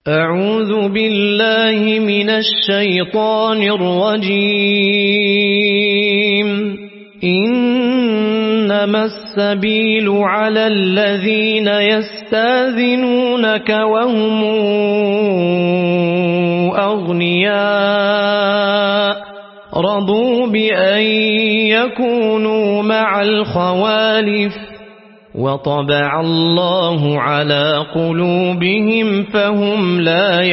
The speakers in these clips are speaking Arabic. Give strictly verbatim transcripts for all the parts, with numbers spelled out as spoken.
أعوذ بالله من الشيطان الرجيم. إنما السبيل على الذين يستاذنونك وهم أغنياء رضوا بأن يكونوا مع الخوالف وطبع الله على قلوبهم فهم لا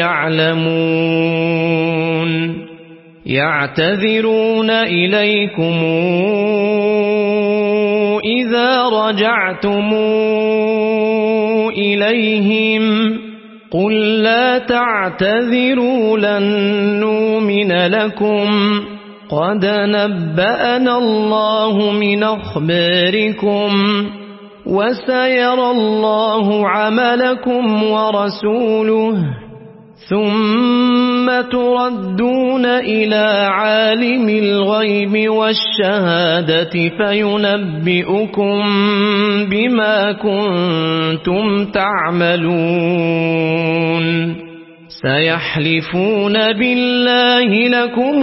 يعلمون. يعتذرون إليكم إذا رجعتم إليهم قل لا تعتذروا لن نؤمن لكم قد نبأنا الله من أخباركم وسيرى الله عملكم ورسوله ثم تردون إلى عالم الغيب والشهادة فينبئكم بما كنتم تعملون. سيحلفون بالله لكم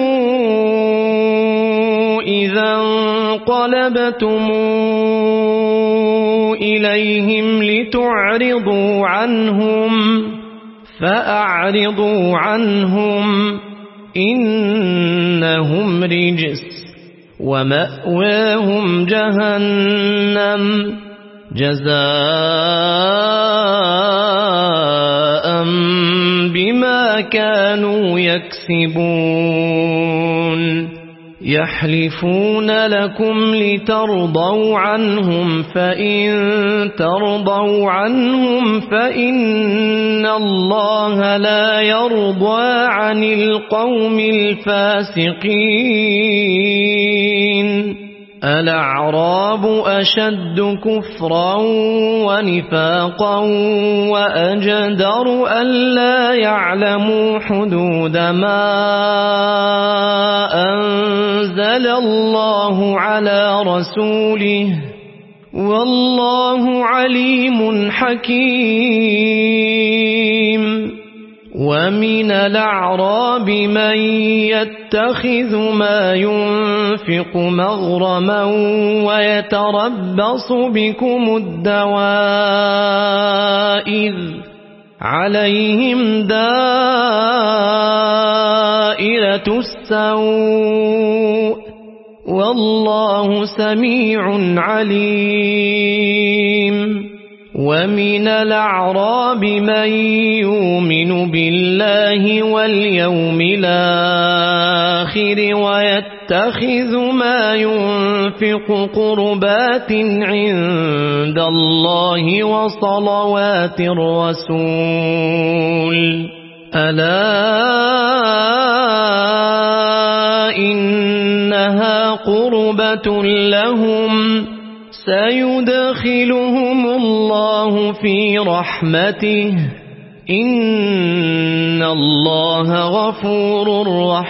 إذا انقلبتم إليهم لتعرضوا عنهم فأعرضوا عنهم إنهم رجس ومأواهم جهنم جزاء بما كانوا يكسبون. يحلفون لكم لترضوا عنهم فإن ترضوا عنهم فإن الله لا يرضى عن القوم الفاسقين. الأعراب أشد كفرا ونفاقا وأجدر ألا يعلموا حدود ما أنزل الله على رسوله والله عليم حكيم. ومن الأعراب من يتخذ ما ينفق مغرما ويتربص بكم الدوائر عليهم دائرة السوء والله سميع عليم. ومن الأعراب من يؤمن بالله واليوم الآخر ويتخذ ما ينفق قربات عند الله وصلوات الرسول ألا إنها قربة لهم سيدخلهم الله في رحمته إن الله غفور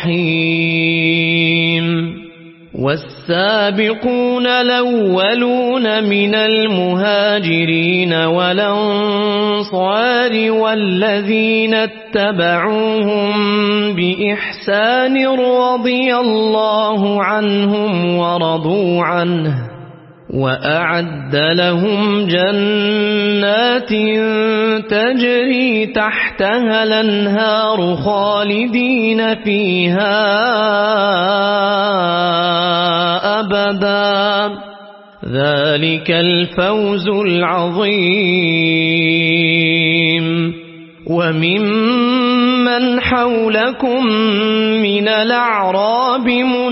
رحيم. والسابقون الأولون من المهاجرين والأنصار والذين اتبعوهم بإحسان رضي الله عنهم ورضوا عنه وأعد لهم جنات تجري تحتها الأنهار خالدين فيها أبدا ذلك الفوز العظيم. وممن حولكم من الأعراب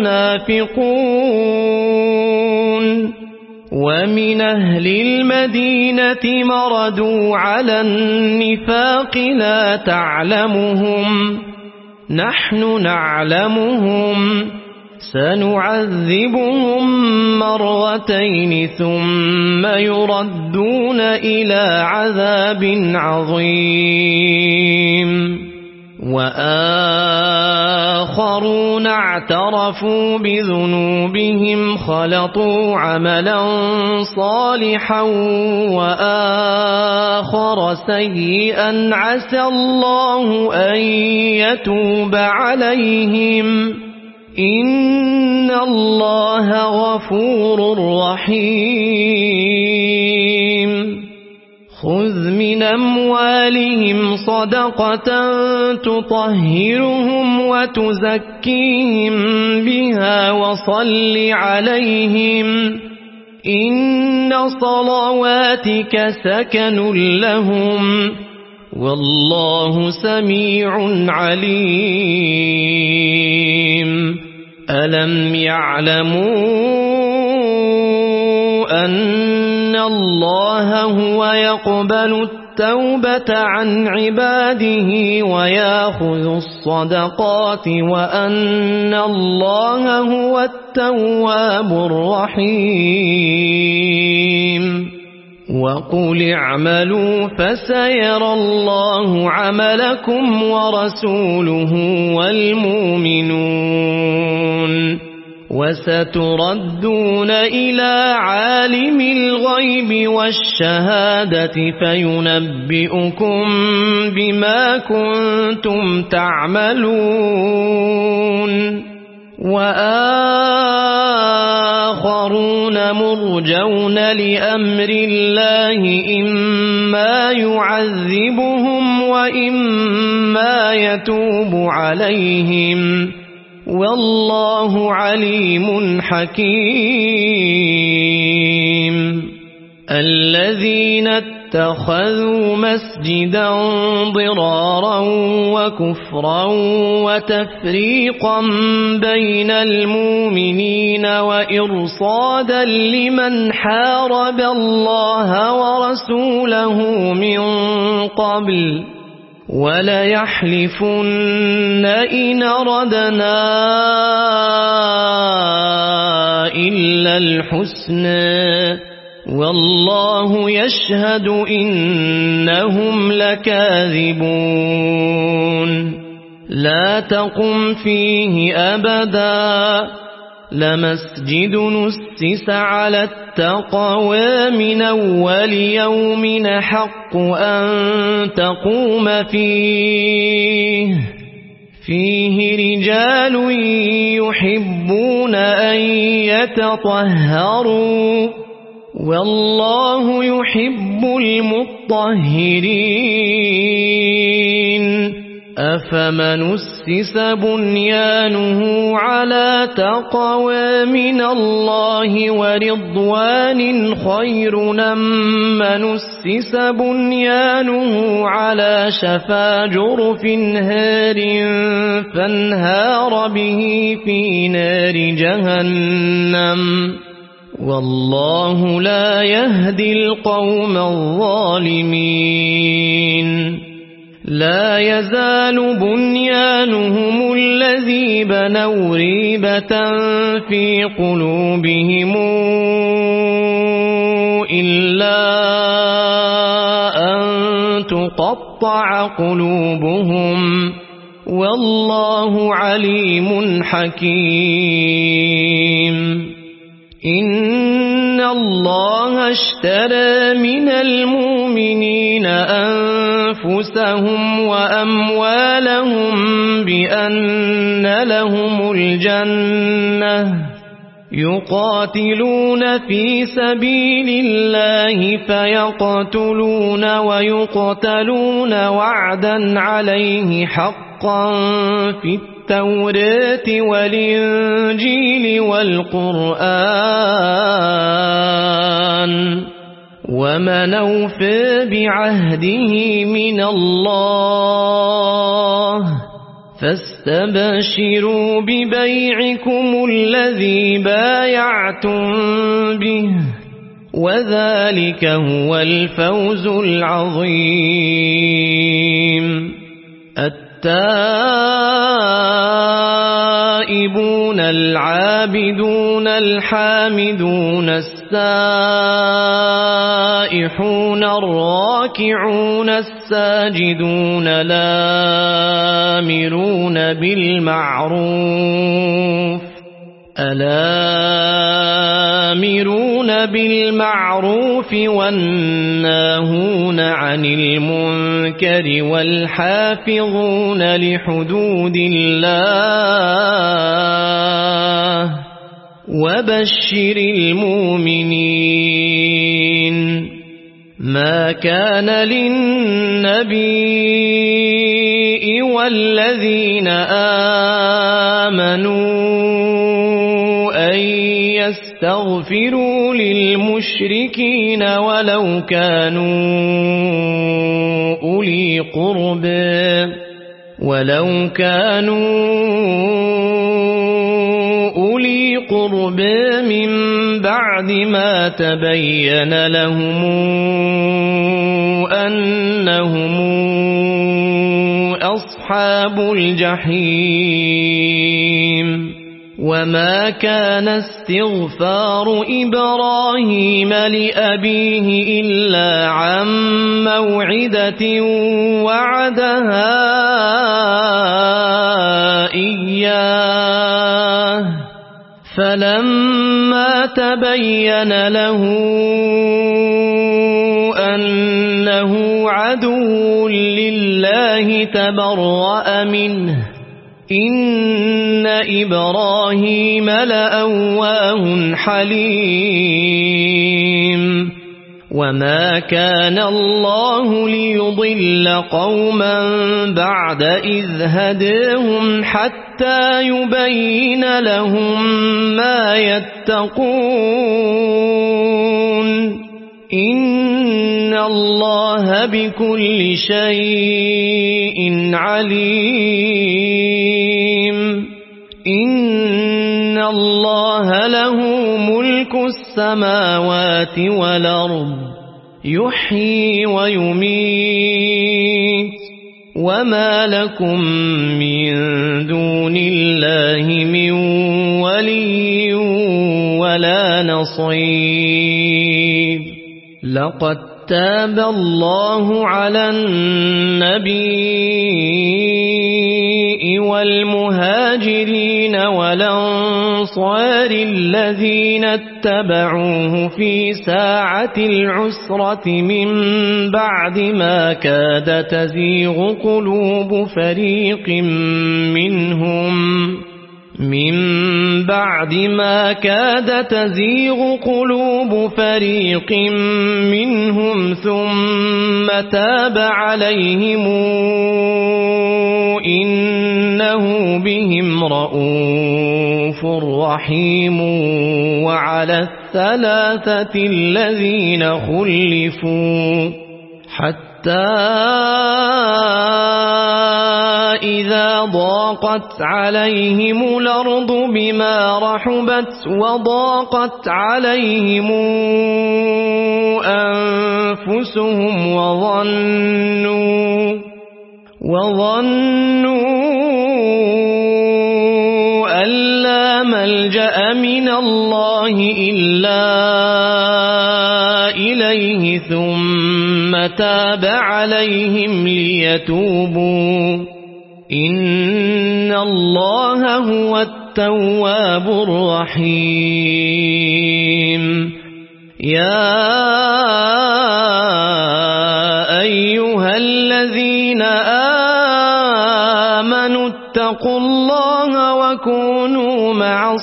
منافقون ومن أهل المدينة مردوا على النفاق لا تعلمهم نحن نعلمهم سنعذبهم مرتين ثم يردون إلى عذاب عظيم. وآخرون اعترفوا بذنوبهم خلطوا عملا صالحا وآخر سيئا عسى الله أن يتوب عليهم إن الله غفور رحيم خذ من أموالهم صدقة تطهرهم وتزكيهم بها وصل عليهم إن صلواتك سكن لهم والله سميع عليم ألم يعلموا أن الله هو يقبل التوبة عن عباده ويأخذ الصدقات وأن الله هو التواب الرحيم وقل اعملوا فسيرى الله عملكم ورسوله والمؤمنون وستردون إلى عالم الغيب والشهادة فينبئكم بما كنتم تعملون وآخرون مرجون لأمر الله إما يعذبهم وإما يتوب عليهم والله عليم حكيم الذين اتخذوا مسجدا ضرارا وكفرا وتفريقا بين المؤمنين وإرصادا لمن حارب الله ورسوله من قبل وليحلفن إن أردنا إلا الحسنى والله يشهد إنهم لكاذبون لا تقم فيه أبدا لمسجد نسس على التقوى من أول يوم حق أن تقوم فيه فيه رجال يحبون أن يتطهروا والله يحب المطهرين أفمن أسس بنيانه على تقوى من الله ورضوان خير أم من أسس بنيانه على شفا جرف هار فانهار به في نار جهنم والله لا يهدي القوم الظالمين لا يزال بنيانهم الذي بنوا ريبة في قلوبهم إلا أن تقطع قلوبهم والله عليم حكيم إن الله اشترى من المؤمنين أنفسهم وأموالهم بأن لهم الجنة يقاتلون في سبيل الله فيقتلون ويقتلون وعدا عليه حقا في التوراة والإنجيل والقرآن ومن أوفى بعهده من الله فاستبشروا ببيعكم الذي بايعتم به وذلك هو الفوز العظيم التائب التائبون العابدون الحامدون السائحون الراكعون الساجدون الآمرون بالمعروف الآمرون بالمعروف والناهون عن المنكر والحافظون لحدود الله وبشر المؤمنين. ما كان للنبي والذين آمنوا أن يستغفروا للمشركين ولو كانوا أولي قرب ولو كانوا أولي قرب من بعد ما تبين لهم أنهم أصحاب الجحيم. وما كان استغفار إبراهيم لأبيه إلا عن موعدة وعدها إياه فلما تبين له أنه عدو لله تبرأ منه إن إبراهيم لأواه حليم. وما كان الله ليضل قوما بعد إذ هداهم حتى يبين لهم ما يتقون إن الله بكل شيء عليم. إن الله له ملك السماوات والأرض يحيي ويميت وما لكم من دون الله من ولي ولا نصير. لقد تاب الله على النبي والمهاجرين والأنصار الذين اتبعوه في ساعة العسرة من بعد ما كاد تزيغ قلوب فريق منهم من بعد ما كاد تزيغ قلوب فريق منهم ثم تاب عليهم إنه بهم رءوف رحيم. وعلى الثلاثة الذين خلفوا حتى إذا ضاقت عليهم الأرض بما رحبت وضاقت عليهم أنفسهم وظنوا وظنوا أن لا ملجأ من الله إلا إليه ثم تاب عليهم ليتوبوا إن الله هو التواب الرحيم. يا أيها الذين آمنوا اتقوا الله وكونوا مع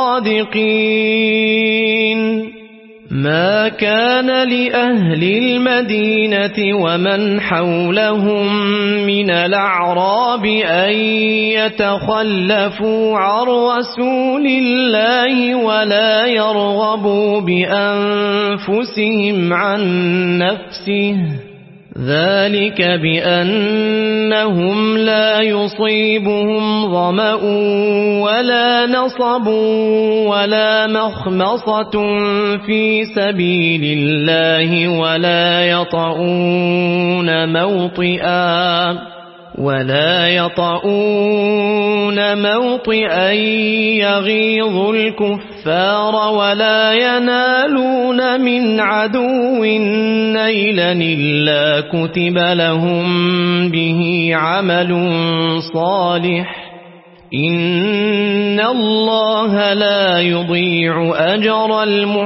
الصادقين. ما كان لأهل المدينة ومن حولهم من الأعراب أن يتخلفوا عن رسول الله ولا يرغبوا بأنفسهم عن نفسه ذلك بأنهم لا يصيبهم ظمأ ولا نصب ولا مخمصة في سبيل الله ولا يطؤون موطئا ولا يطؤون موطئا يغيظ الكفار ولا ينالون من عدو نيلا إلا كتب لهم به عمل صالح إن الله لا يضيع أجر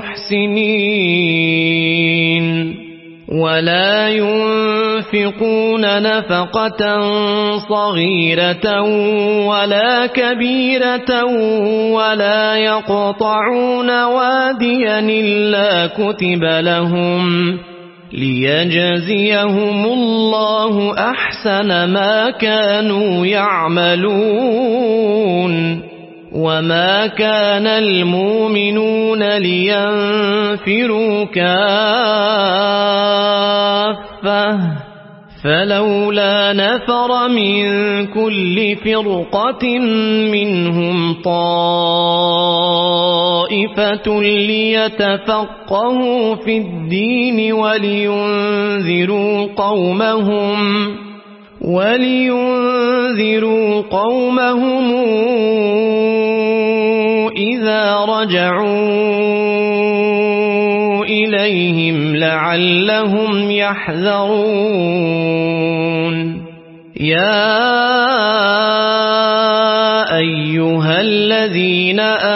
المحسنين ولا ينفقون نفقة صغيرة ولا كبيرة ولا يقطعون واديا إلا كتب لهم ليجزيهم الله أحسن ما كانوا يعملون وما كان المؤمنون لينفروا كافة فلولا نفر من كل فرقة منهم طائفة ليتفقهوا في الدين ولينذروا قومهم ولينذروا قومهم إذا رجعوا إليهم لعلهم يحذرون يا أيها الذين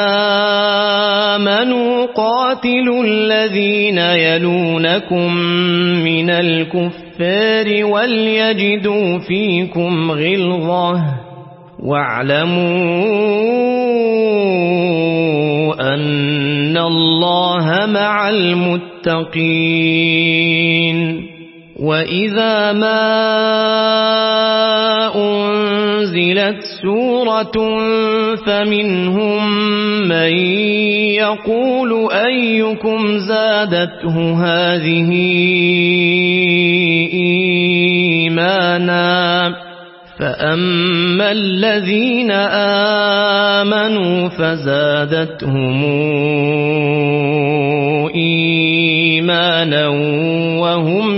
آمنوا قاتلوا الذين يلونكم من الكفار وليجدوا فيكم غلظة واعلموا أن الله مع المتقين وإذا ما أنزلت سورة فمنهم من يقول أيكم زادته هذه إيمانا فأما الذين آمنوا فزادتهم إيمانا وهم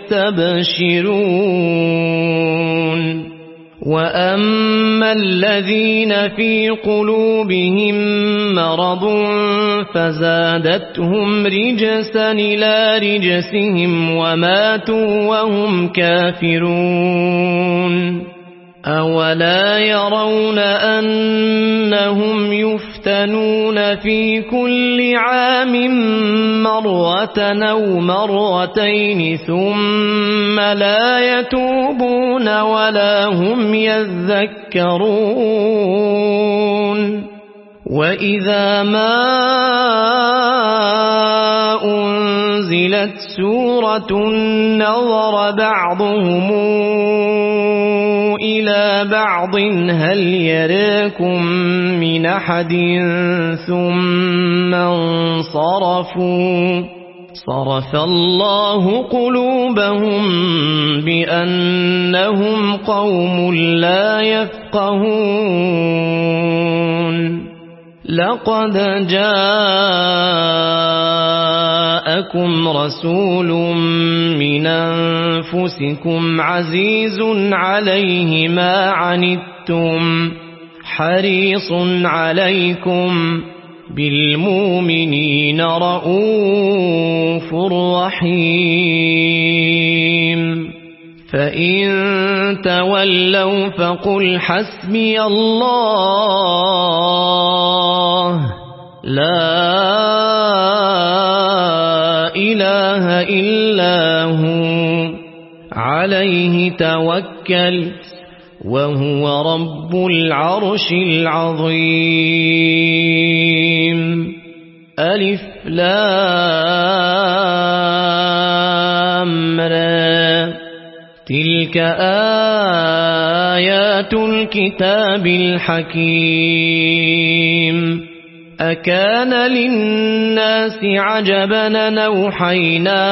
يستبشرون وأما الذين في قلوبهم مرض فزادتهم رجسا إلى رجسهم وماتوا وهم كافرون أولا يرون أنهم يفتنون في كل عام مرة أو مرتين ثم لا يتوبون ولا هم يذكرون وإذا ما أنزلت سورة نظر بعضهم إلى بعض هل يراكم من أحد ثم انصرفوا صرف الله قلوبهم بأنهم قوم لا يفقهون لقد جاءكم رسول من أنفسكم عزيز عليه ما عنتم حريص عليكم بالمؤمنين رؤوف رحيم فإن تولوا فقل حسبي الله لا إله إلا هو عليه توكلت وهو رب العرش العظيم ألف لام را تلك آيات الكتاب الحكيم أكان للناس عجبا أن أوحينا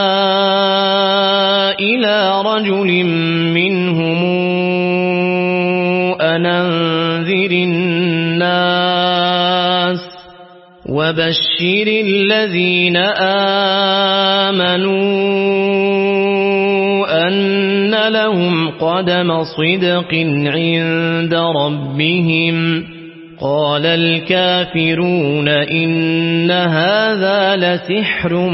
إلى رجل منهم أن أنذر الناس وبشر الذين آمنوا أن لهم قدم صدق عند ربهم قال الكافرون إن هذا لسحر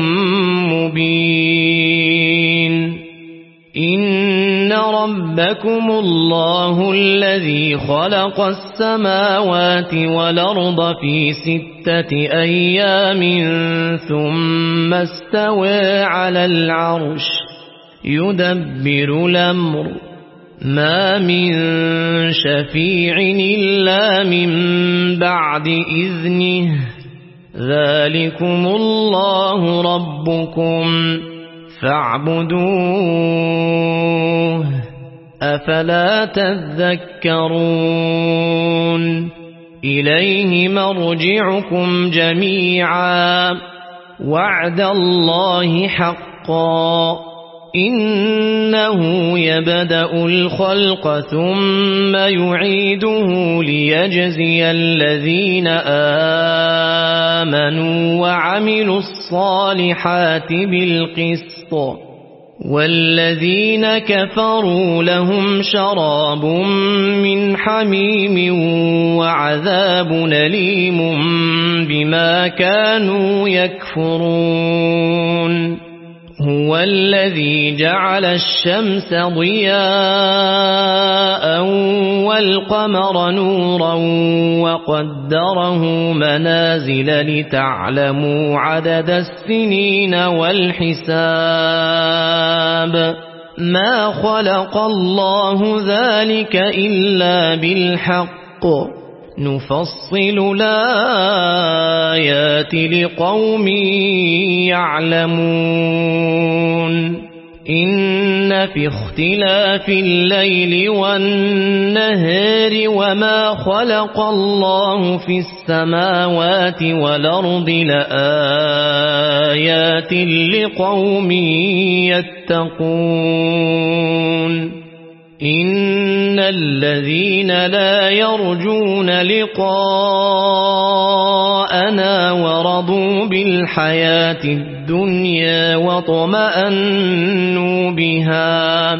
مبين إن ربكم الله الذي خلق السماوات والأرض في ستة أيام ثم استوى على العرش يدبر الأمر ما من شفيع إلا من بعد إذنه ذلكم الله ربكم فاعبدوه أفلا تذكرون إليه مرجعكم جميعا وعد الله حقا إنه يبدأ الخلق ثم يعيده ليجزي الذين آمنوا وعملوا الصالحات بالقسط والذين كفروا لهم شراب من حميم وعذاب أليم بما كانوا يكفرون هو الذي جعل الشمس ضياء والقمر نورا وقدره منازل لتعلموا عدد السنين والحساب ما خلق الله ذلك إلا بالحق نفصل الآيات لقوم يعلمون إن في اختلاف الليل والنهار وما خلق الله في السماوات والأرض لآيات لقوم يتقون إن الذين لا يرجون لقاءنا ورضوا بالحياة الدنيا وطمأنوا بها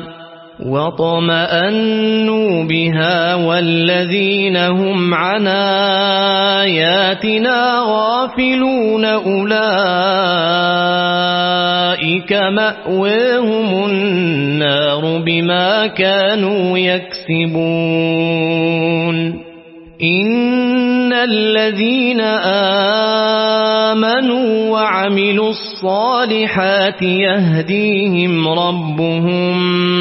وطمأنوا بها والذين هم عن آياتنا غافلون أولئك مأواهم النار بما كانوا يكسبون إن الذين آمنوا وعملوا الصالحات يهديهم ربهم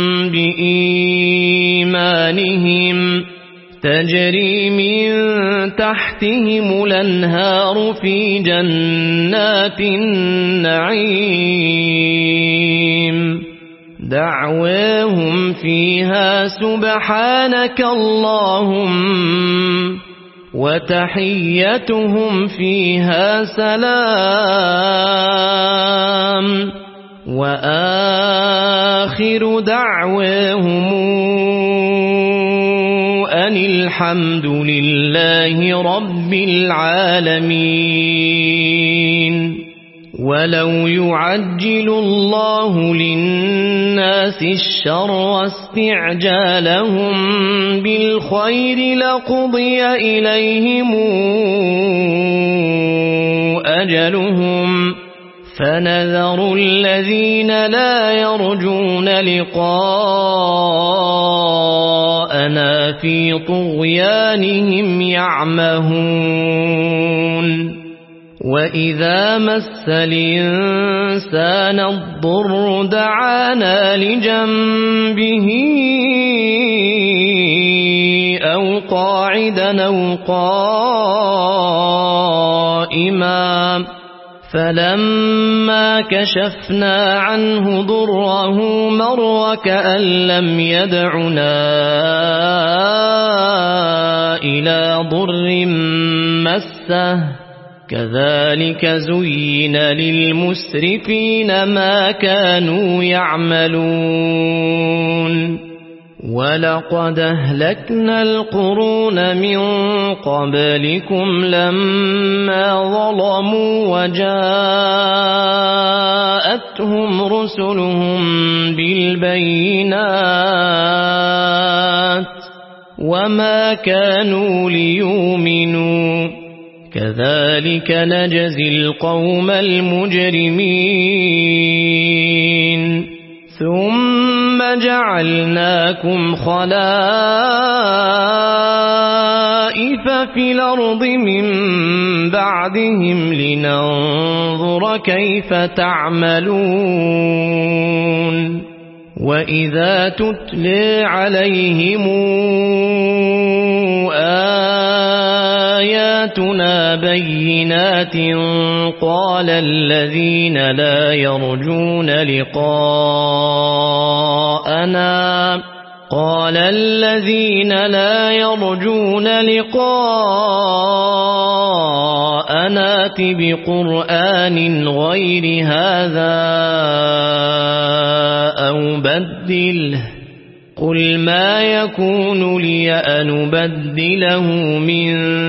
بإيمانهم تجري من تحتهم الأنهار في جنات النعيم دعواهم فيها سبحانك اللهم وتحيتهم فيها سلام وآخر دعواهم أن الحمد لله رب العالمين ولو يعجل الله للناس الشر استعجالهم بالخير لقضي إليهم أجلهم فنذر الذين لا يرجون لقاءنا في طغيانهم يعمهون وإذا مس الإنسان الضر دعانا لجنبه أو قاعدا أو قائما فلما كشفنا عنه ضره مر كأن لم يدعنا إلى ضر مسه كذلك زين للمسرفين ما كانوا يعملون ولقد أهلكنا القرون من قبلكم لما ظلموا وجاءتهم رسلهم بالبينات وما كانوا ليؤمنوا كذلك نجزي القوم المجرمين ثم جعلناكم خلائف في الأرض من بعدهم لننظر كيف تعملون وإذا تتلى عليهم آياتنا بينات قال الذين لا يرجون لقاءنا قال الذين لا يرجون لقاءنا ائت بقرآن غير هذا أو بدله قل ما يكون لي أن أبدله من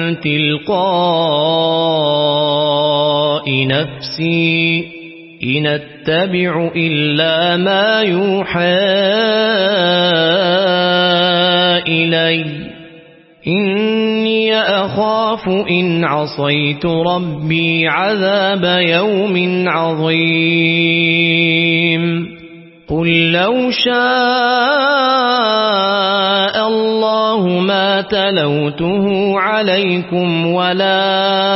تلقاء نفسي إن أتبع إلا ما يوحى إلي إني أخاف إن عصيت ربي عذاب يوم عظيم قل لو شاء الله ما تلوته عليكم ولا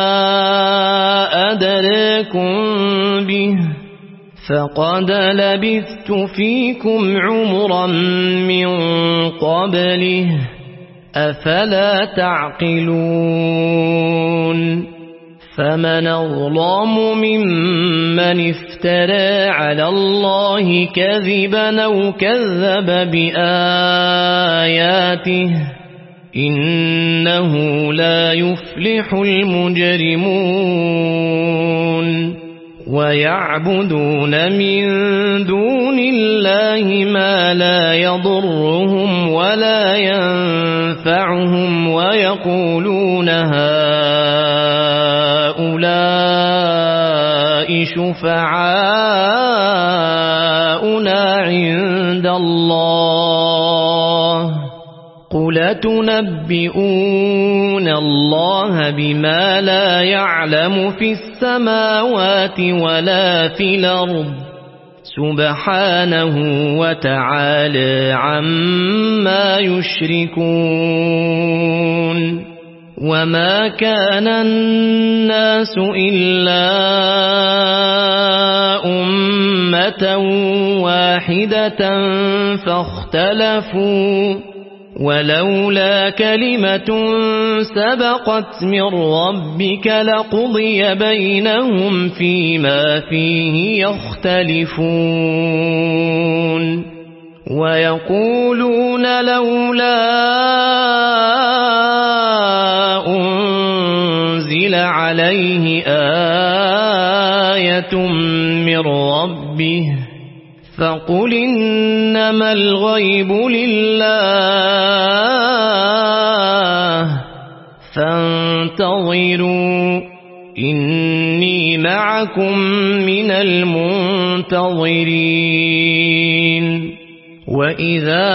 أدريكم به فقد لبثت فيكم عمرا من قبله أفلا تعقلون فمن أظلم ممن افترى على الله كذبا أو كذب بآياته إنه لا يفلح المجرمون ويعبدون من دون الله ما لا يضرهم ولا ينفعهم ويقولون هؤلاء شفعاؤنا عند الله قل تنبئون الله بما لا يعلم في السماوات ولا في الأرض سبحانه وتعالى عما يشركون وما كان الناس إلا أمة واحدة فاختلفوا ولولا كلمة سبقت من ربك لقضي بينهم فيما فيه يختلفون ويقولون لولا أنزل عليه آية من ربه فقل إنما الغيب لله فانتظروا إني معكم من المنتظرين وإذا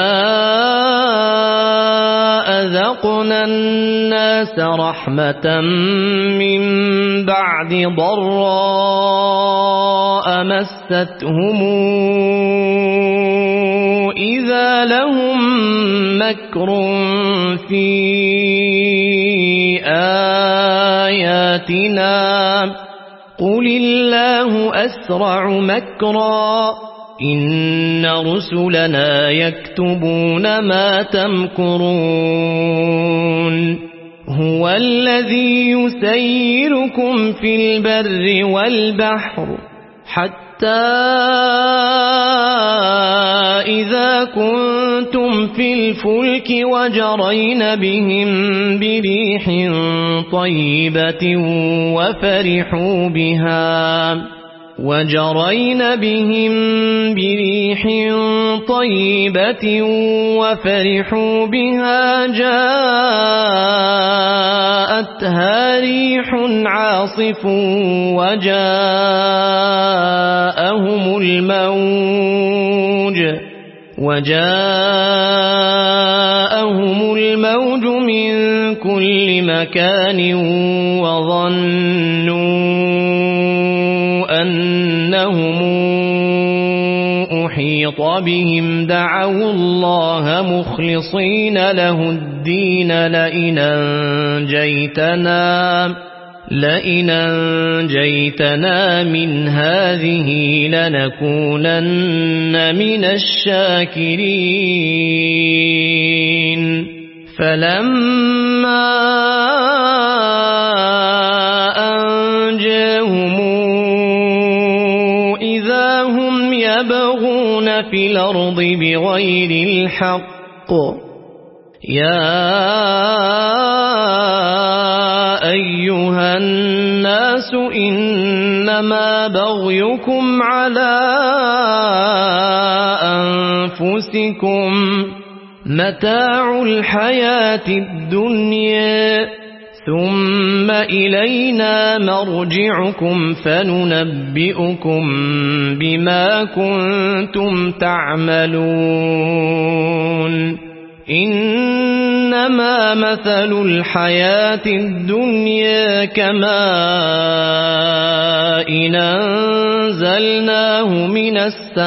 أذقنا الناس رحمة من بعد ضراء مستهم إذا لهم مكر في آياتنا قل الله أسرع مكرا إن رسلنا يكتبون ما تمكرون هو الذي يسيركم في البر والبحر حتى إذا كنتم في الفلك وجرين بهم بريح طيبة وفرحوا بها وجرين بهم بريح طيبة وفرحوا بها جاءتها ريح عاصف وجاءهم الموج وجاءهم الموج من كل مكان وظنوا أنهم أحيط بهم دعوا الله مخلصين له الدين لئن أنجيتنا لئن أنجيتنا من هذه لنكونن من الشاكرين فلما أنجاهم إذا هم يبغون في الأرض بغير الحق يا أيها الناس إنما بغيكم على أنفسكم متاع الحياة الدنيا ثم إلينا مرجعكم فننبئكم بما كنتم تعملون إنما مثل الحياة الدنيا كماء أنزلناه من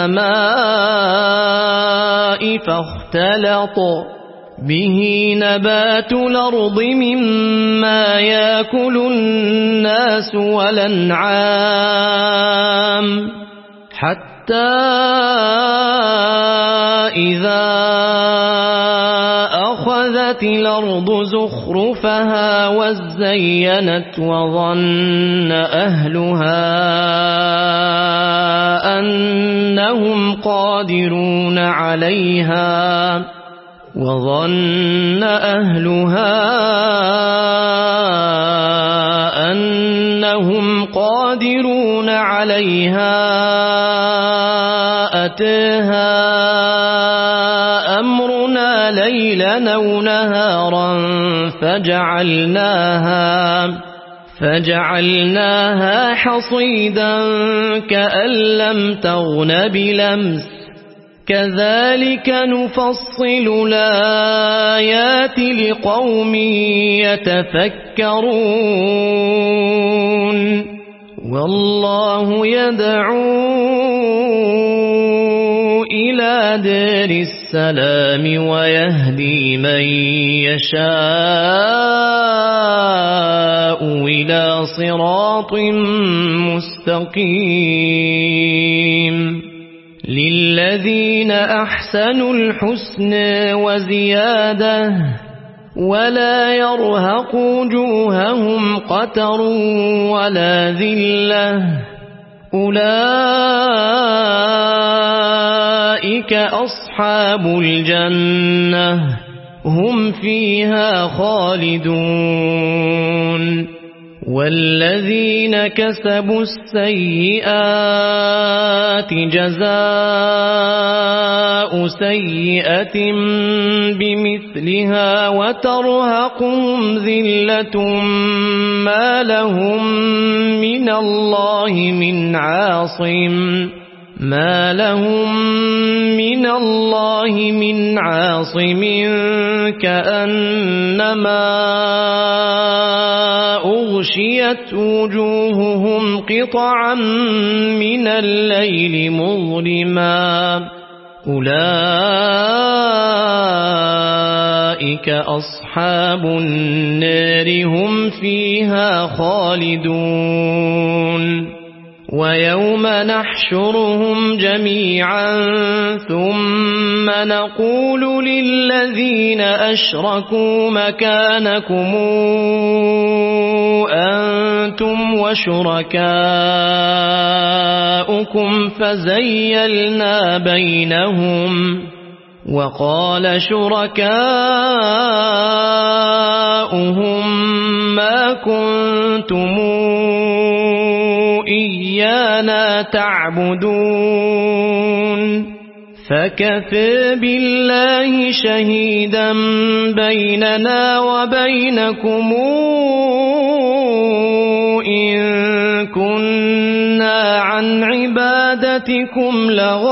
السماء فاختلط به نبات الأرض مما يأكل الناس والأنعام حتى إذا أخذت الأرض زخرفها وزينت وظن أهلها أنهم قادرون عليها وظن أهلها أنهم قادرون عليها أتاها أمرنا ليلا أو نهارا فجعلناها فجعلناها حصيدا كأن لم تغن بلمس كذلك نفصل الآيات لقوم يتفكرون والله يدعو إلى دار السلام ويهدي من يشاء إلى صراط مستقيم للذين أحسنوا الحسنى وزيادة ولا يرهق وجوههم قتر ولا ذلة أولئك أصحاب الجنة هم فيها خالدون والذين كسبوا السيئات جزاء سيئة بمثلها وترهقهم ذلة ما لهم من الله من عاصم ما لهم من الله من عاصم كأنما أغشيت وجوههم قطعا من الليل مظلما أولئك أصحاب النار هم فيها خالدون ويوم نحشرهم جميعا ثم نقول للذين أشركوا مكانكم أنتم وشركاؤكم فزيلنا بينهم وقال شركاؤهم ما كنتم إيانا لا تعبدون فكفى بالله شهيدا بيننا وبينكم إن كنا عن عبادتكم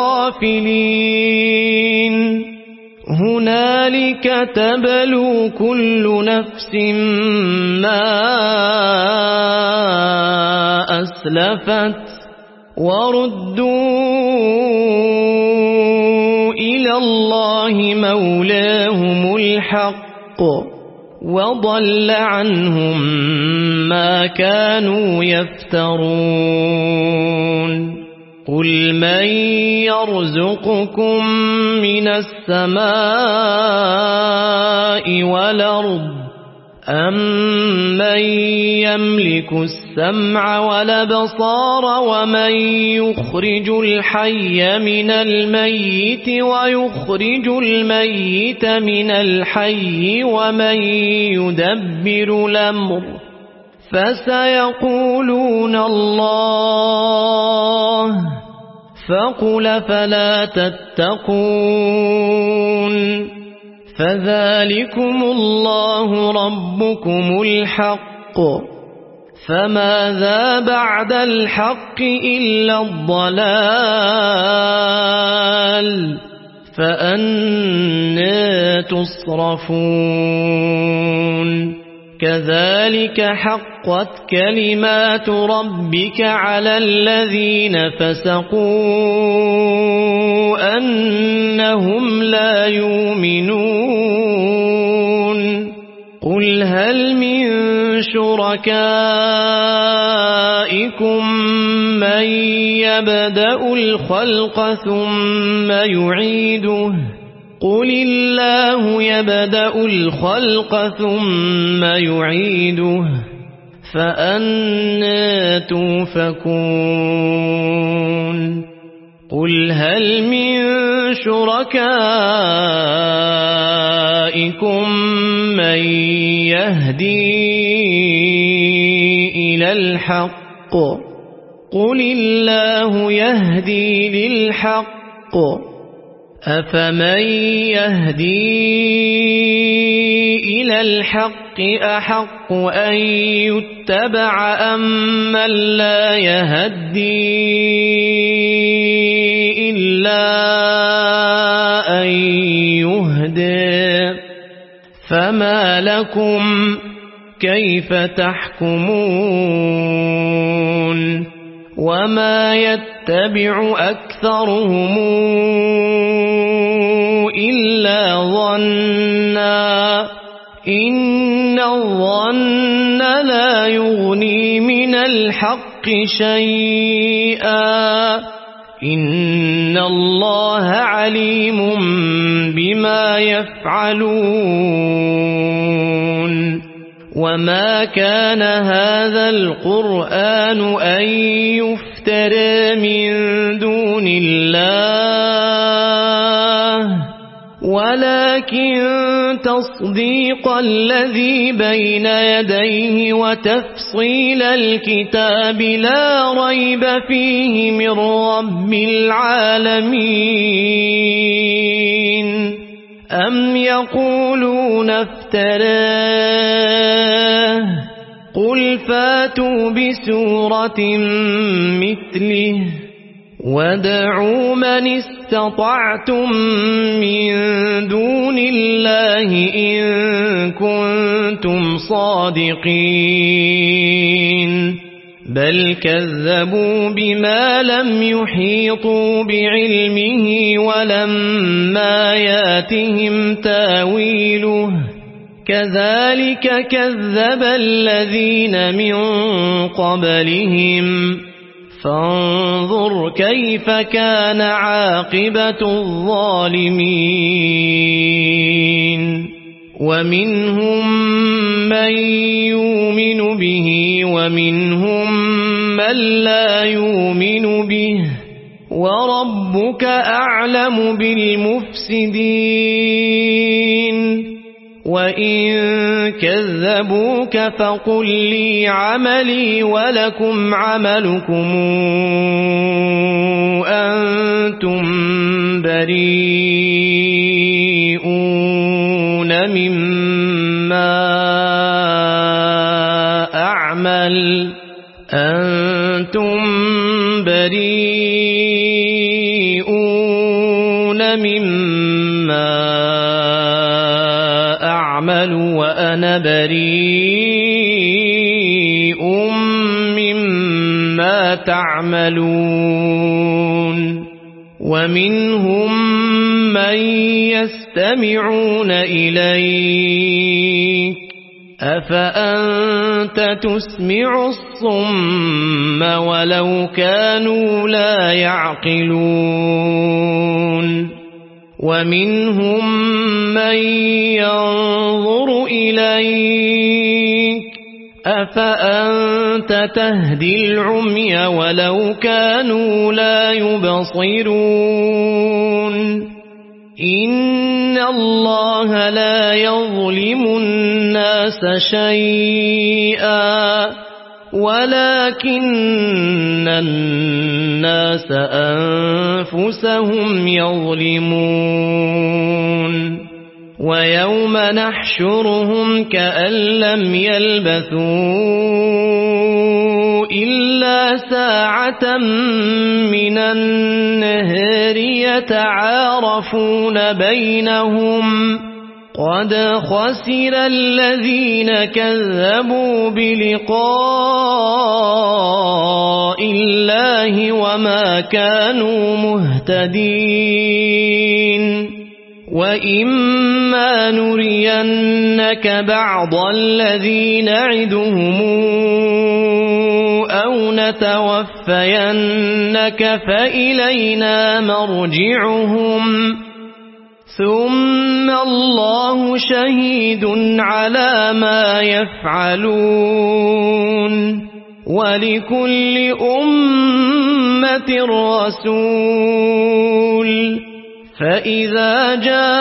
لغافلين هنالك تبلو كل نفس ما أسلفت وردوا إلى الله مولاهم الحق وضل عنهم ما كانوا يفترون قل من يرزقكم من السماء والأرض أمن يملك السمع والأبصار ومن يخرج الحي من الميت ويخرج الميت من الحي ومن يدبر الأمر فسيقولون الله فقل فلا تتقون فذلكم الله ربكم الحق فماذا بعد الحق إلا الضلال فأنى تصرفون كذلك حقت كلمات ربك على الذين فسقوا أنهم لا يؤمنون قل هل من شركائكم من يبدأ الخلق ثم يعيده قل الله يبدأ الخلق ثم يعيده فأنى توفكون قل هل من شركائكم من يهدي إلى الحق قل الله يهدي للحق أفمن يهدي إلى الحق أحق أن يتبع أم من لا يهدي إلا أن يهدى فما لكم كيف تحكمون وما يتبع أكثرهم إلا ظنا إن الظن لا يغني من الحق شيئا إن الله عليم بما يفعلون وما كان هذا القرآن أن يفترى من دون الله ولكن تصديق الذي بين يديه وتفصيل الكتاب لا ريب فيه من رب العالمين أم يقولون افتراه قل فاتوا بسورة مثله وادعوا من استطعتم من دون الله إن كنتم صادقين بل كذبوا بما لم يحيطوا بعلمه ولما ياتهم تاويله كذلك كذب الذين من قبلهم فانظر كيف كان عاقبة الظالمين ومنهم من يؤمن به ومنهم من لا يؤمن به وربك أعلم بالمفسدين وإن فإن كذبوك فقل لي عملي ولكم عملكم أنتم بريئون مما أعمل أنتم بريئون مما أعمل وأنا بريء مما تعملون ومنهم من يستمعون إليك أفأنت تسمع الصم ولو كانوا لا يعقلون ومنهم من ينظر إليك أفأنت تهدي العمي ولو كانوا لا يبصرون إن الله لا يظلم الناس شيئا ولكن الناس أنفسهم يظلمون ويوم نحشرهم كأن لم يلبثوا إلا ساعة من النهار يتعارفون بينهم قد خسر الذين كذبوا بلقاء الله وما كانوا مهتدين وإما نرينك بعض الذي نعدهم أو نتوفينك فإلينا مرجعهم ثم الله شهيد على ما يفعلون ولكل أمة رسول فإذا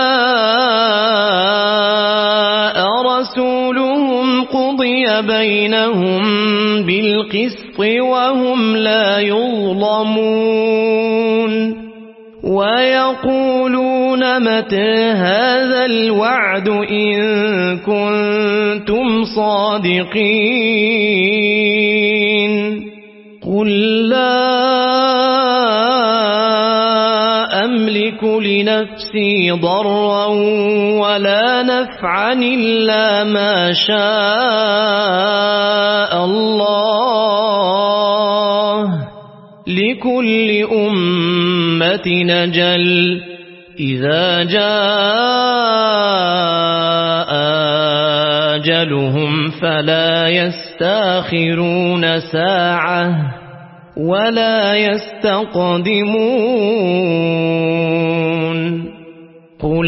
جاء رسولهم قضي بينهم بالقسط وهم لا يظلمون ويقولون متى هذا الوعد إن كنتم صادقين قل لا أملك لنفسي ضرا ولا نفعا إلا ما شاء الله لكل أمة أجل إذا جاء أجلهم فلا يستأخرون ساعة ولا يستقدمون قل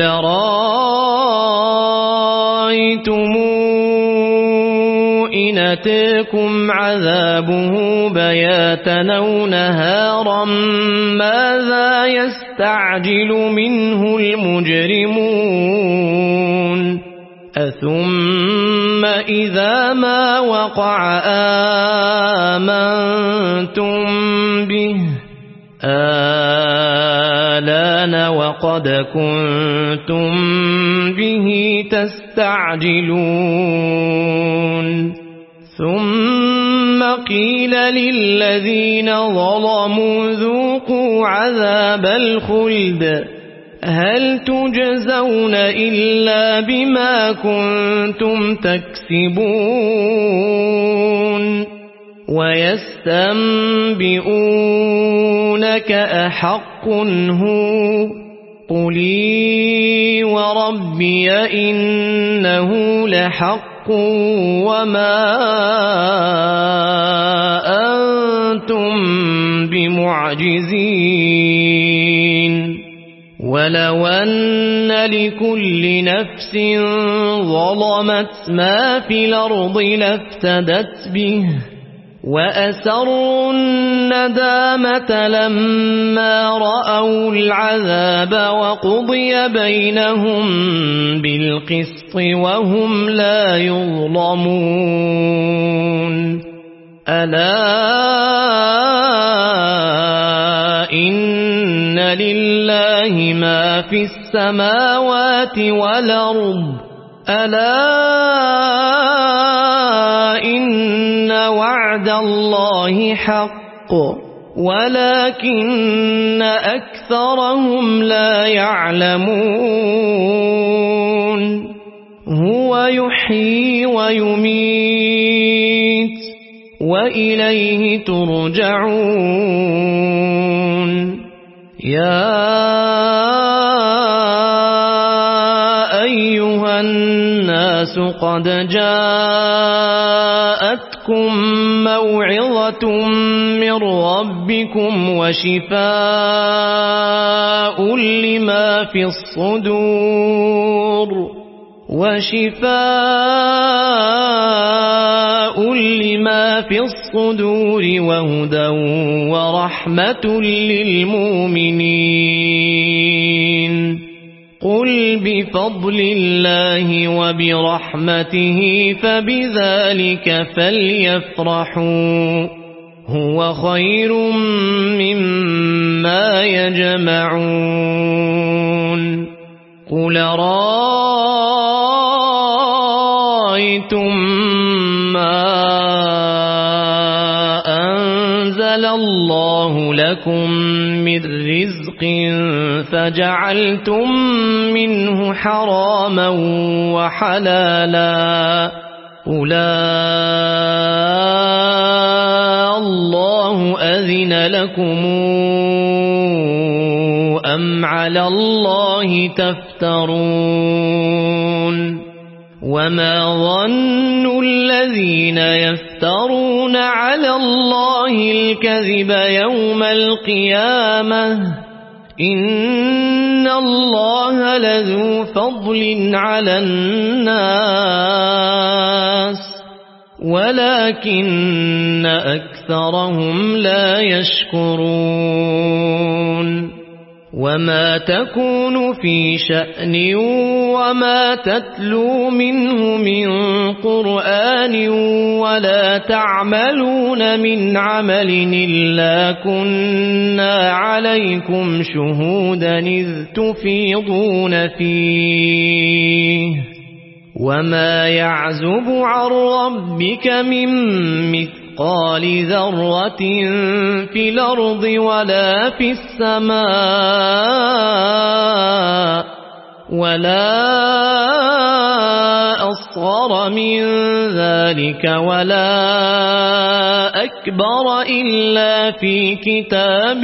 رأيتم إن أتاكم عذابه بياتا أو نهارا ماذا يستعجل منه المجرمون أثم إذا ما وقع آمنتم به آلان وقد كنتم به تستعجلون ثم قيل للذين ظلموا ذوقوا عذاب الخلد هل تجزون إلا بما كنتم تكسبون ويستنبئونك أحق هو قلي وربي إنه لحق وما أنتم بمعجزين ولو أن لكل نفس ظلمت ما في الأرض لافتدت به وأسروا الندامة لما رأوا العذاب وقضي بينهم بالقسط وهم لا يظلمون ألا إن لله ما في السماوات والأرض ألا إن وعد الله حق ولكن أكثرهم لا يعلمون هو يحيي ويميت وإليه ترجعون يا أيها الناس قد جاءتكم موعظة من ربكم وشفاء لما في الصدور وشفاء لما في الصدور وهدى ورحمة للمؤمنين قل بفضل الله وبرحمته فبذلك فليفرحوا هو خير مما يجمعون قل رأيتم ما أنزل الله لكم من رزق فجعلتم منه حراما وحلالا قل الله أذن لكم أم على الله تفترون وما ظن الذين يفترون على الله الكذب يوم القيامة إن الله لذو فضل على الناس ولكن أكثرهم لا يشكرون وما تكون في شأن وما تتلو منه من قرآن ولا تعملون من عمل إلا كنا عليكم شهودا إذ تفيضون فيه وما يعزب عن ربك من مثقال ذرة في الأرض ولا في السماء ولا أصغر من ذلك ولا أكبر إلا في كتاب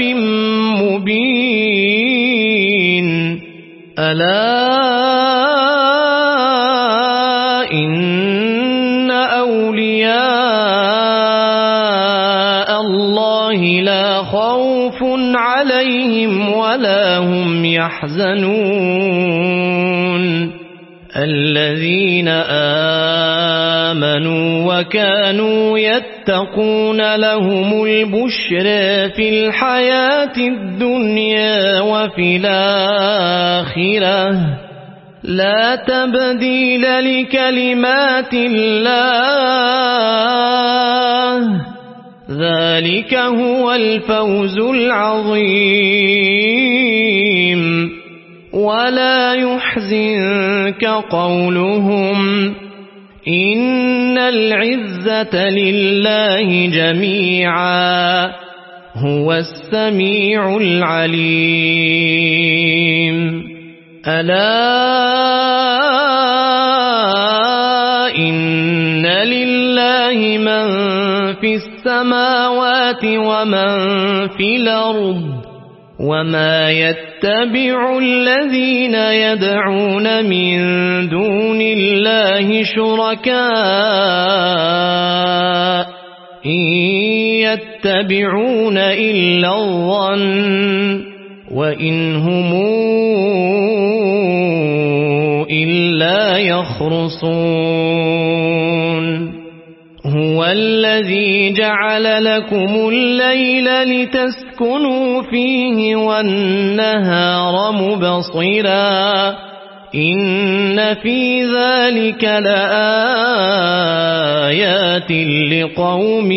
مبين ألا إن أولياء الله لا خوف عليهم ولا هم يحزنون الذين آمنوا وكانوا يتقون لهم البشرى في الحياة الدنيا وفي الآخرة لا تبديل لكلمات الله ذلك هو الفوز العظيم ولا يحزنك قولهم إن العزة لله جميعا هو السميع العليم ألا إن لله من في السماوات ومن في الأرض وما يتبع الذين يدعون من دون الله شركاء إن يتبعون إلا الظن وإن هم إلا يخرصون هو الذي جعل لكم الليل لتسكنوا فيه والنهار مبصرا إن في ذلك لآيات لقوم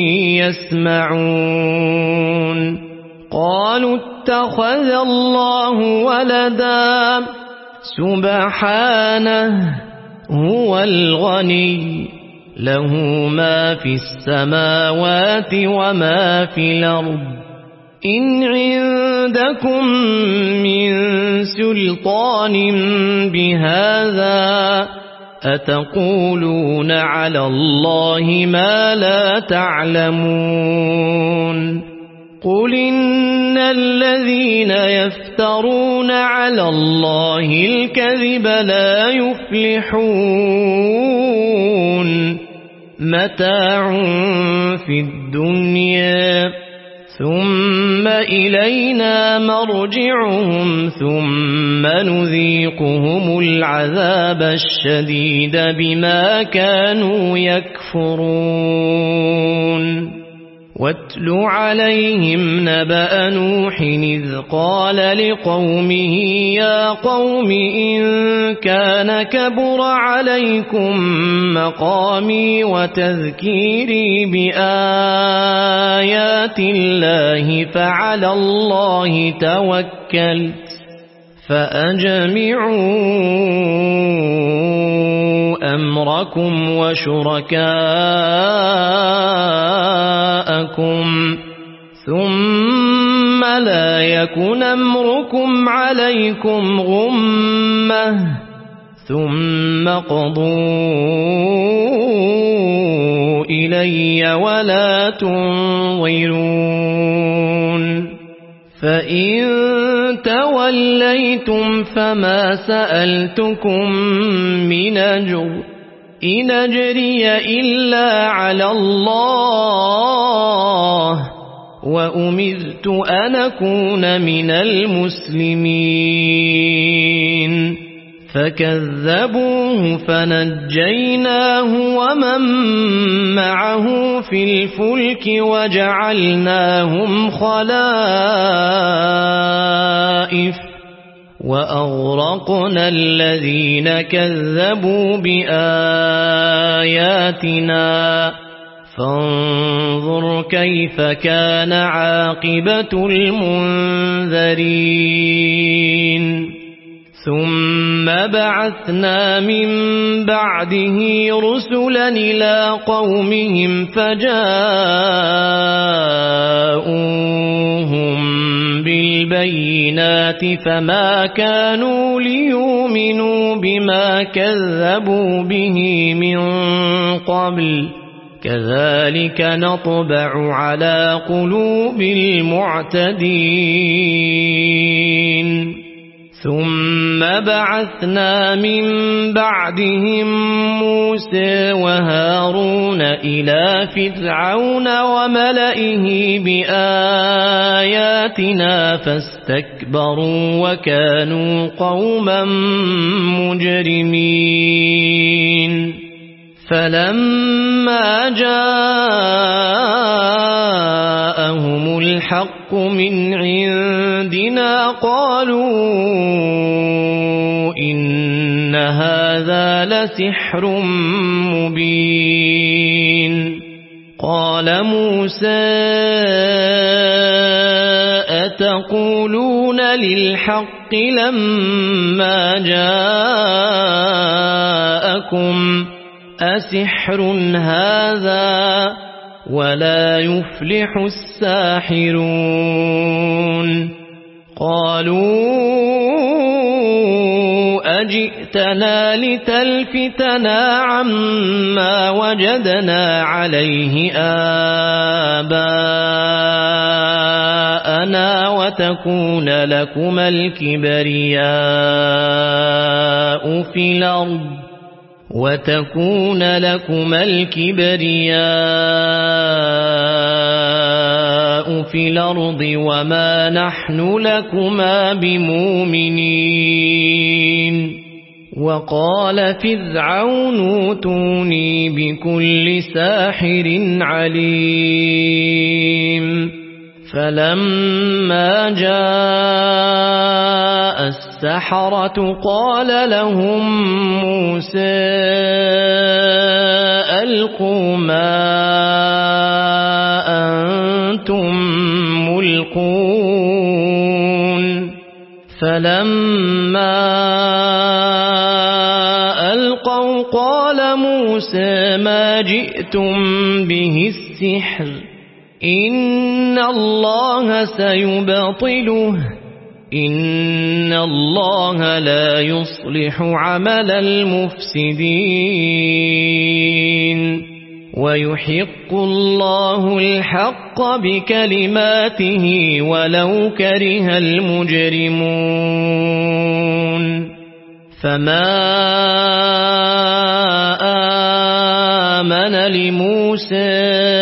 يسمعون قالوا اتخذ الله ولدا سبحانه هو الغني له ما في السماوات وما في الأرض إن عندكم من سلطان بهذا أتقولون على الله ما لا تعلمون قل إن الذين يفترون على الله الكذب لا يفلحون متاع في الدنيا ثم إلينا مرجعهم ثم نذيقهم العذاب الشديد بما كانوا يكفرون واتل عليهم نبأ نوح إذ قال لقومه يا قوم إن كان كبر عليكم مقامي وتذكيري بآيات الله فعلى الله توكلت فأجمعوا أمركم وشركاءكم ثم لا يكن أمركم عليكم غمة ثم قضوا إلي ولا تنظرون فإن توليتم فما سألتكم من أجر إن أجري إلا على الله وأمرت أن أكون من المسلمين فكذبوه فنجيناه ومن معه في الفلك وجعلناهم خلائف وأغرقنا الذين كذبوا بآياتنا فانظر كيف كان عاقبة المنذرين ثم بعثنا من بعده رسلا إلى قومهم فجاءوهم بالبينات فما كانوا ليؤمنوا بما كذبوا به من قبل كذلك نطبع على قلوب المعتدين ثم بعثنا من بعدهم موسى وهارون إلى فرعون وملئه بآياتنا فاستكبروا وكانوا قوما مجرمين فلما جاءهم الحق من عندنا قالوا إن هذا لسحر مبين قال موسى أتقولون للحق لما جاءكم أسحر هذا ولا يفلح الساحرون قالوا أجئتنا لتلفتنا عما وجدنا عليه آباءنا وتكون لكما الكبرياء في الأرض وتكون لكما الكبرياء في الأرض وما نحن لكما بمؤمنين وقال فرعون ائتوني بكل ساحر عليم فلما جاء السحرة قال لهم موسى ألقوا ما أنتم ملقون فلما ألقوا قال موسى ما جئتم به السحر إن الله سيبطله إن الله لا يصلح عمل المفسدين ويحق الله الحق بكلماته ولو كره المجرمون فما آمن لموسى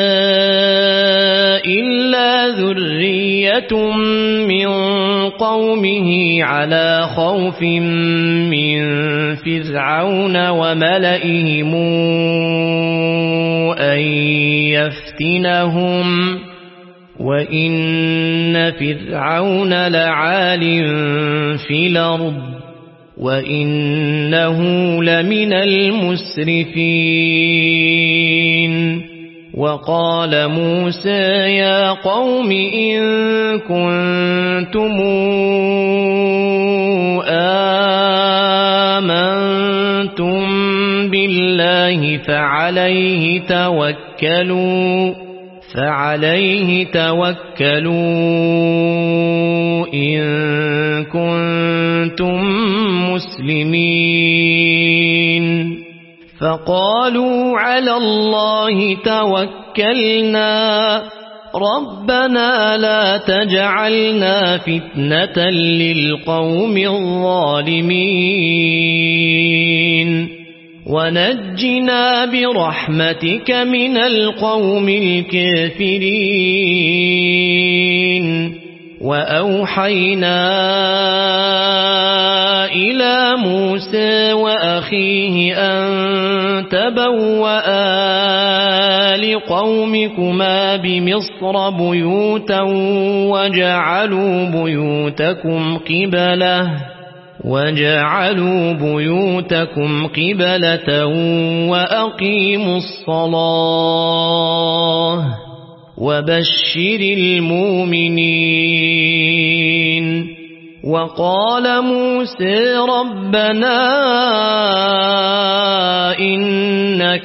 إلا ذرية من قومه على خوف من فرعون وملئهم أن يفتنهم وإن فرعون لعال في الأرض وإنه لمن المسرفين وقال موسى يا قوم إن كنتم آمنتم بالله فعليه توكلوا فعليه توكلوا إن كنتم مسلمين فقالوا على الله توكلنا ربنا لا تجعلنا فتنة للقوم الظالمين ونجنا برحمتك من القوم الكافرين وأوحينا إلى موسى وأخيه أن تبوأ لقومكما بمصر بيوتا وجعلوا بيوتكم قبلة وجعلوا بيوتكم قبلة وأقيموا الصلاة وبشر المؤمنين وقال موسى ربنا إنك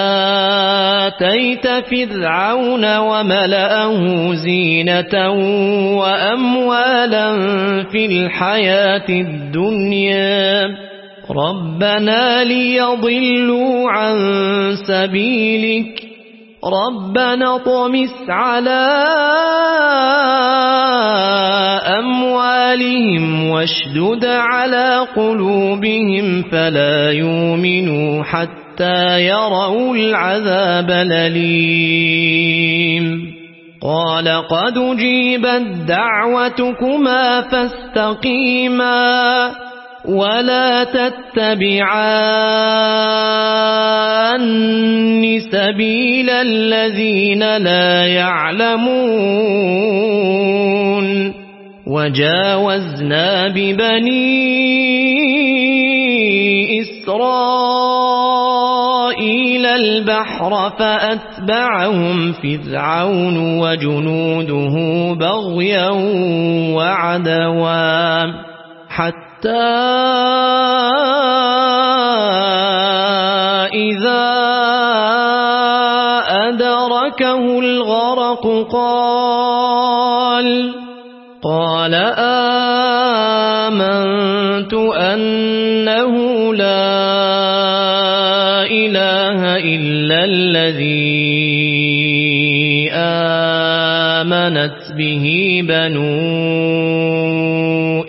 آتيت فرعون وملأه زينة وأموالا في الحياة الدنيا ربنا ليضلوا عن سبيلك ربنا طمس على أموالهم واشدد على قلوبهم فلا يؤمنوا حتى يروا العذاب الأليم قال قد أجيبت دعوتكما فاستقيما ولا تتبعان سبيل الذين لا يعلمون وجاوزنا ببني إسرائيل البحر فأتبعهم فرعون وجنوده بغيا وعدوا حتى إذا أدركه الغرق قال قال آمنت أنه لا إله إلا الذي آمنت به بنو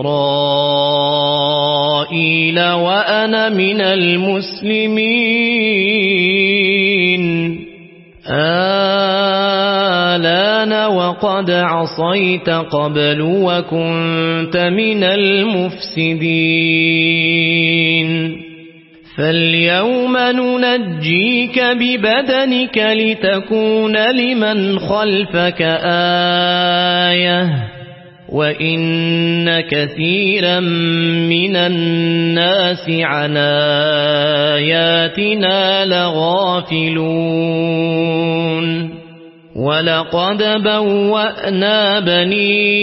إسرائيل وأنا من المسلمين آلان وقد ولقد عصيت قبل وكنت من المفسدين فاليوم ننجيك ببدنك لتكون لمن خلفك آية وإن كثيرا من الناس عن آياتنا لغافلون ولقد بوأنا بني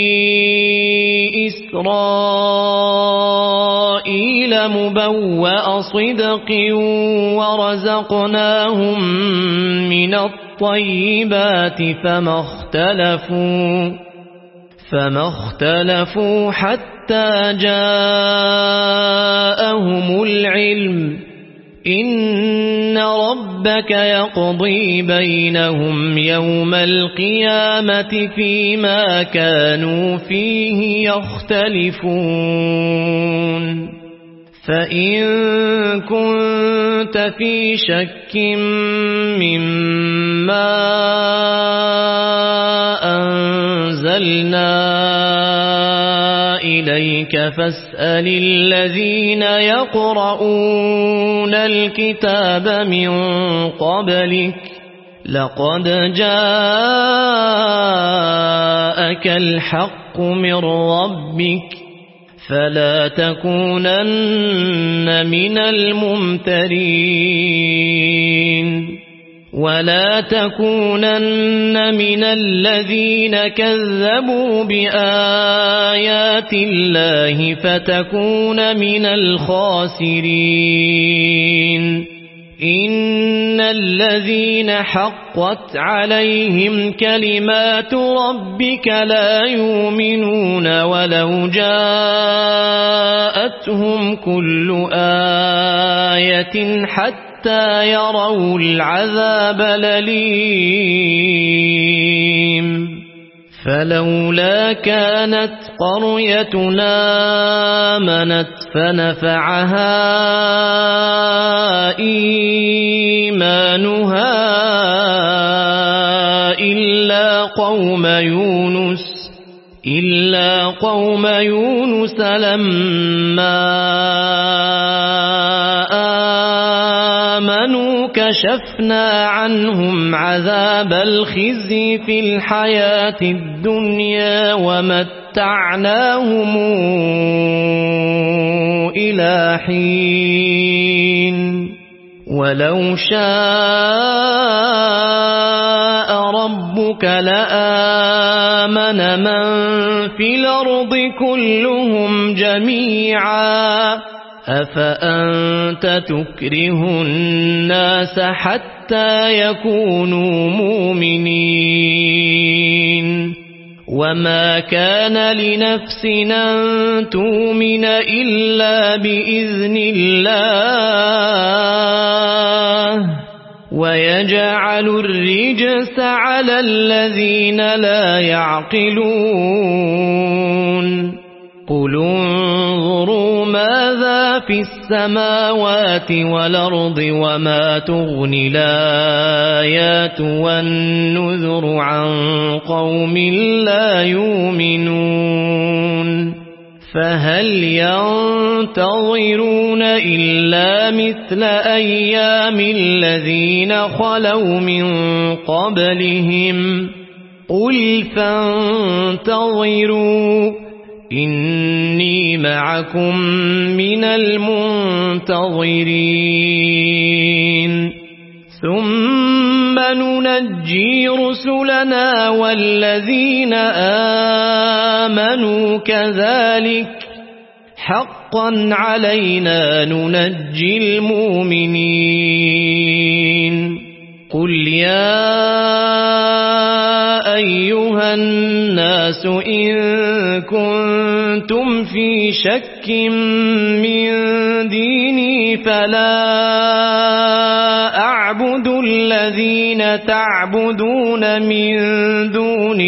إسرائيل مبوأ صدق ورزقناهم من الطيبات فما اختلفوا فما اختلفوا حتى جاءهم العلم إن ربك يقضي بينهم يوم القيامة فيما كانوا فيه يختلفون فإن كنت في شك مما أنزلنا إليك فاسأل الذين يقرؤون الكتاب من قبلك لقد جاءك الحق من ربك فلا تكونن من الممترين ولا تكونن من الذين كذبوا بآيات الله فتكون من الخاسرين إن الذين حقت عليهم كلمات ربك لا يؤمنون ولو جاءتهم كل آية حتى حتى يروا العذاب الأليم فلولا كانت قريتنا آمنت فنفعها إيمانها إلا قوم يونس إلا قوم يونس لما آمنوا كشفنا عنهم عذاب الخزي في الحياة الدنيا ومتعناهم إلى حين ولو شاء ربك لآمن من في الأرض كلهم جميعا أفأنت تكره الناس حتى يكونوا مؤمنين وما كان لنفس أن تؤمن إلا بإذن الله ويجعل الرجس على الذين لا يعقلون قل انظروا ماذا في السماوات والأرض وما تغني الآيات والنذر عن قوم لا يؤمنون فهل ينتظرون إلا مثل أيام الذين خلوا من قبلهم قل فانتظروا إني معكم من المنتظرين ثم ننجي رسلنا والذين آمنوا كذلك حقا علينا ننجي المؤمنين قل يا أيها الناس إن كنتم في شك من ديني فلا أعبد الذين تعبدون من دون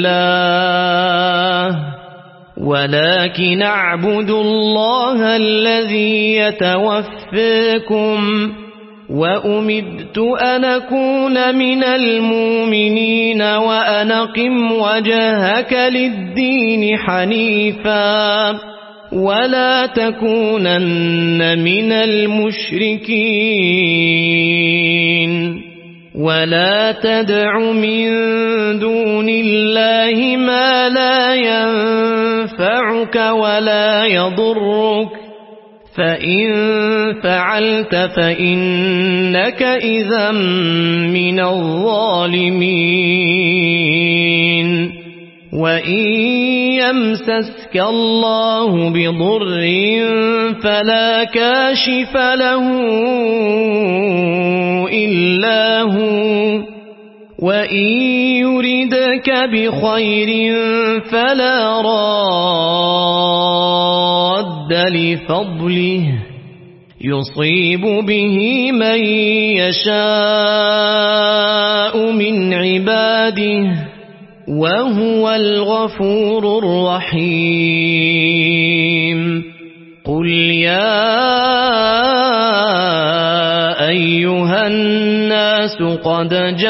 الله ولكن أعبد الله الذي يتوفاكم وأمرت أن أكون من المؤمنين وأن أقم وجهك للدين حنيفا ولا تكونن من المشركين ولا تدع من دون الله ما لا ينفعك ولا يضرك فإن فعلت فإنك إذا من الظالمين وإن يمسسك الله بضر فلا كاشف له إلا هو وإن يردك بخير فلا راد لفضله يصيب به من يشاء من عباده وهو الغفور الرحيم قل يا أيها الناس قد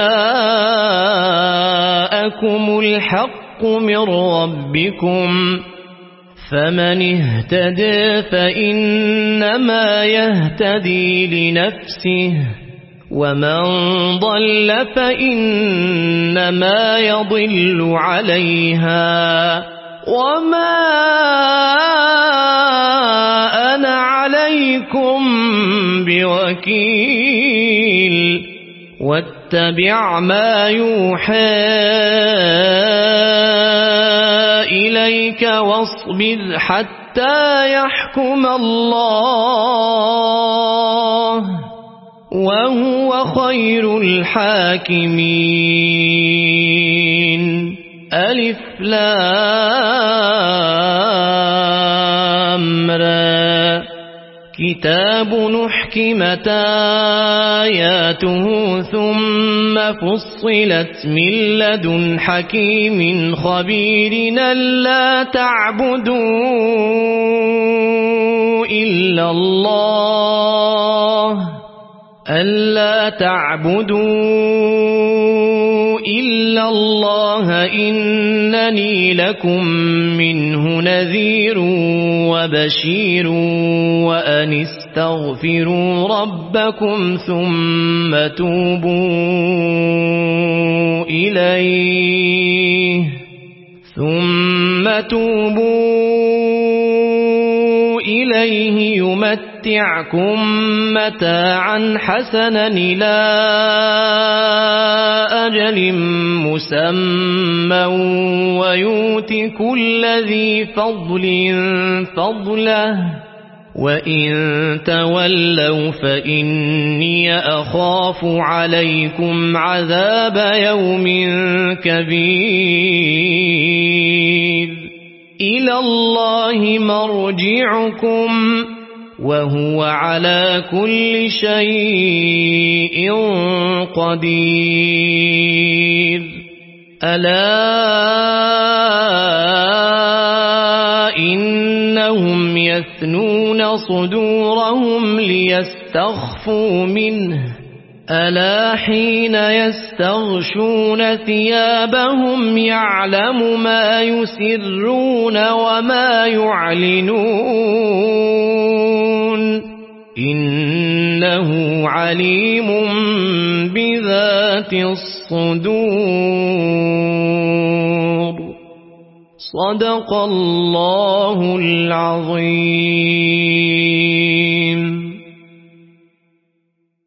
جاءكم الحق من ربكم فمن اهتدى فإنما يهتدي لنفسه ومن ضل فإنما يضل عليها وما أنا عليكم بوكيل واتبع ما يوحى إليك واصبر حتى يحكم الله وهو خير الحاكمين ألف لام را كتاب نحكمت آياته ثم فصلت من لدن حكيم خبير ألا تعبدوا إلا الله ألا تعبدوا إلا الله إنني لكم منه نذير وبشير وأن استغفروا ربكم ثم توبوا إليه ثم توبوا إليه يمتعكم متاعا حسنا إلى أجل مسمى ويؤت كل ذي فضل فضله وإن تولوا فإني أخاف عليكم عذاب يوم كبير إلى الله مرجعكم وهو على كل شيء قدير ألا إنهم يثنون صدورهم ليستخفوا منه ألا حين يستغشون ثيابهم يعلم ما يسرون وما يعلنون إنه عليم بذات الصدور صدق الله العظيم.